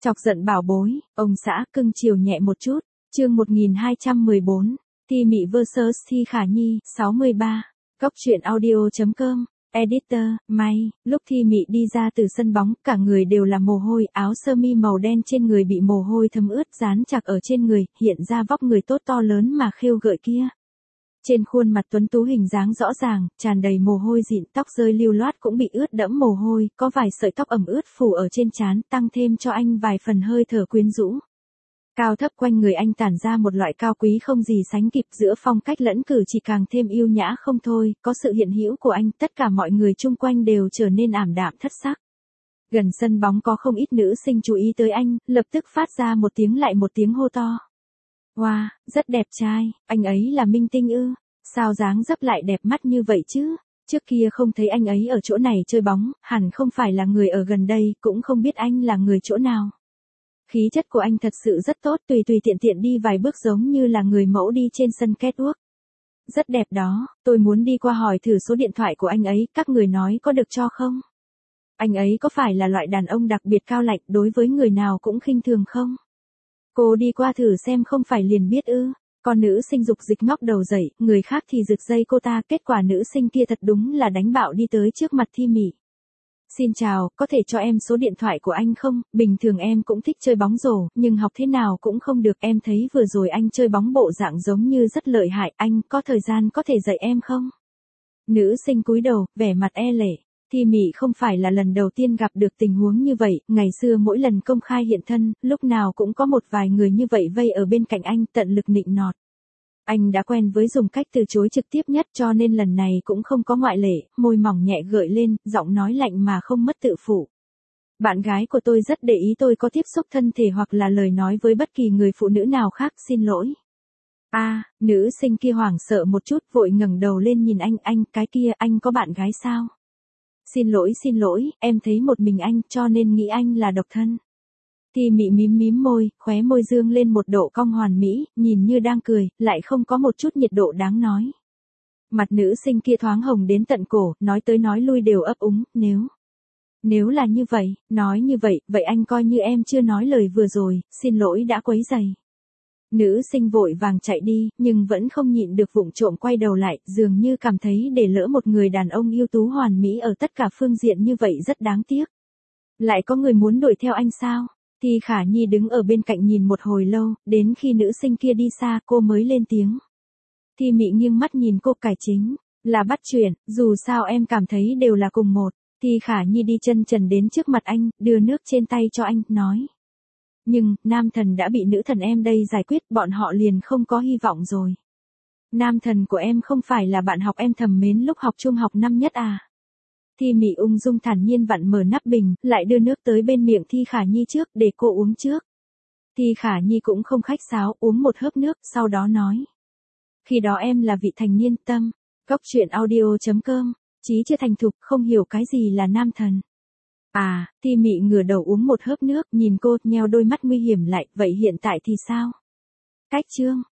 Chọc giận bảo bối, ông xã cưng chiều nhẹ một chút, chương 1214, Thi Mị vs Thi Khả Nhi, 63, Cóc truyện audio.com, editor, May, lúc Thi Mị đi ra từ sân bóng, cả người đều là mồ hôi, áo sơ mi màu đen trên người bị mồ hôi thấm ướt dán chặt ở trên người, hiện ra vóc người tốt to lớn mà khêu gợi kia. Trên khuôn mặt tuấn tú hình dáng rõ ràng, tràn đầy mồ hôi dịn, tóc rơi lưu loát cũng bị ướt đẫm mồ hôi, có vài sợi tóc ẩm ướt phủ ở trên trán, tăng thêm cho anh vài phần hơi thở quyến rũ. Cao thấp quanh người anh tản ra một loại cao quý không gì sánh kịp, giữa phong cách lẫn cử chỉ càng thêm yêu nhã không thôi, có sự hiện hữu của anh, tất cả mọi người chung quanh đều trở nên ảm đạm thất sắc. Gần sân bóng có không ít nữ sinh chú ý tới anh, lập tức phát ra một tiếng lại một tiếng hô to. Wow, rất đẹp trai, anh ấy là minh tinh ư, sao dáng dấp lại đẹp mắt như vậy chứ, trước kia không thấy anh ấy ở chỗ này chơi bóng, hẳn không phải là người ở gần đây, cũng không biết anh là người chỗ nào. Khí chất của anh thật sự rất tốt, tùy tiện tiện đi vài bước giống như là người mẫu đi trên sân catwalk. Rất đẹp đó, tôi muốn đi qua hỏi thử số điện thoại của anh ấy, các người nói có được cho không? Anh ấy có phải là loại đàn ông đặc biệt cao lạnh, đối với người nào cũng khinh thường không? Cô đi qua thử xem không phải liền biết ư. Con nữ sinh dục dịch ngóc đầu dậy, người khác thì giật dây cô ta, kết quả nữ sinh kia thật đúng là đánh bạo đi tới trước mặt Thi Mị. Xin chào, có thể cho em số điện thoại của anh không? Bình thường em cũng thích chơi bóng rổ, nhưng học thế nào cũng không được. Em thấy vừa rồi anh chơi bóng bộ dạng giống như rất lợi hại, anh có thời gian có thể dạy em không? Nữ sinh cúi đầu, vẻ mặt e lệ. Thi Mị không phải là lần đầu tiên gặp được tình huống như vậy, ngày xưa mỗi lần công khai hiện thân, lúc nào cũng có một vài người như vậy vây ở bên cạnh anh, tận lực nịnh nọt. Anh đã quen với dùng cách từ chối trực tiếp nhất cho nên lần này cũng không có ngoại lệ, môi mỏng nhẹ gợi lên, giọng nói lạnh mà không mất tự phụ. Bạn gái của tôi rất để ý tôi có tiếp xúc thân thể hoặc là lời nói với bất kỳ người phụ nữ nào khác, xin lỗi. Nữ sinh kia hoảng sợ một chút vội ngẩng đầu lên nhìn anh, cái kia, anh có bạn gái sao? Xin lỗi, em thấy một mình anh cho nên nghĩ anh là độc thân. Thi Mị mím môi, khóe môi dương lên một độ cong hoàn mỹ, nhìn như đang cười, lại không có một chút nhiệt độ đáng nói. Mặt nữ sinh kia thoáng hồng đến tận cổ, nói tới nói lui đều ấp úng, nếu là như vậy, nói như vậy anh coi như em chưa nói lời vừa rồi, xin lỗi đã quấy rầy. Nữ sinh vội vàng chạy đi, nhưng vẫn không nhịn được vụng trộm quay đầu lại, dường như cảm thấy để lỡ một người đàn ông yêu tú hoàn mỹ ở tất cả phương diện như vậy rất đáng tiếc. Lại có người muốn đuổi theo anh sao? Thi Khả Nhi đứng ở bên cạnh nhìn một hồi lâu, đến khi nữ sinh kia đi xa cô mới lên tiếng. Thi Mị nghiêng mắt nhìn cô, cải chính, là bắt chuyện, dù sao em cảm thấy đều là cùng một. Thi Khả Nhi đi chân trần đến trước mặt anh, đưa nước trên tay cho anh, nói. Nhưng, nam thần đã bị nữ thần em đây giải quyết, bọn họ liền không có hy vọng rồi. Nam thần của em không phải là bạn học em thầm mến lúc học trung học năm nhất à? Thi Mị ung dung thản nhiên vặn mở nắp bình, lại đưa nước tới bên miệng Thi Khả Nhi trước, để cô uống trước. Thi Khả Nhi cũng không khách sáo, uống một hớp nước, sau đó nói. Khi đó em là vị thành niên tâm, Cóc truyện audio.com, trí chưa thành thục, không hiểu cái gì là nam thần. Thi Mị ngửa đầu uống một hớp nước, nhìn cô, nheo đôi mắt nguy hiểm lại, vậy hiện tại thì sao? Cách chương.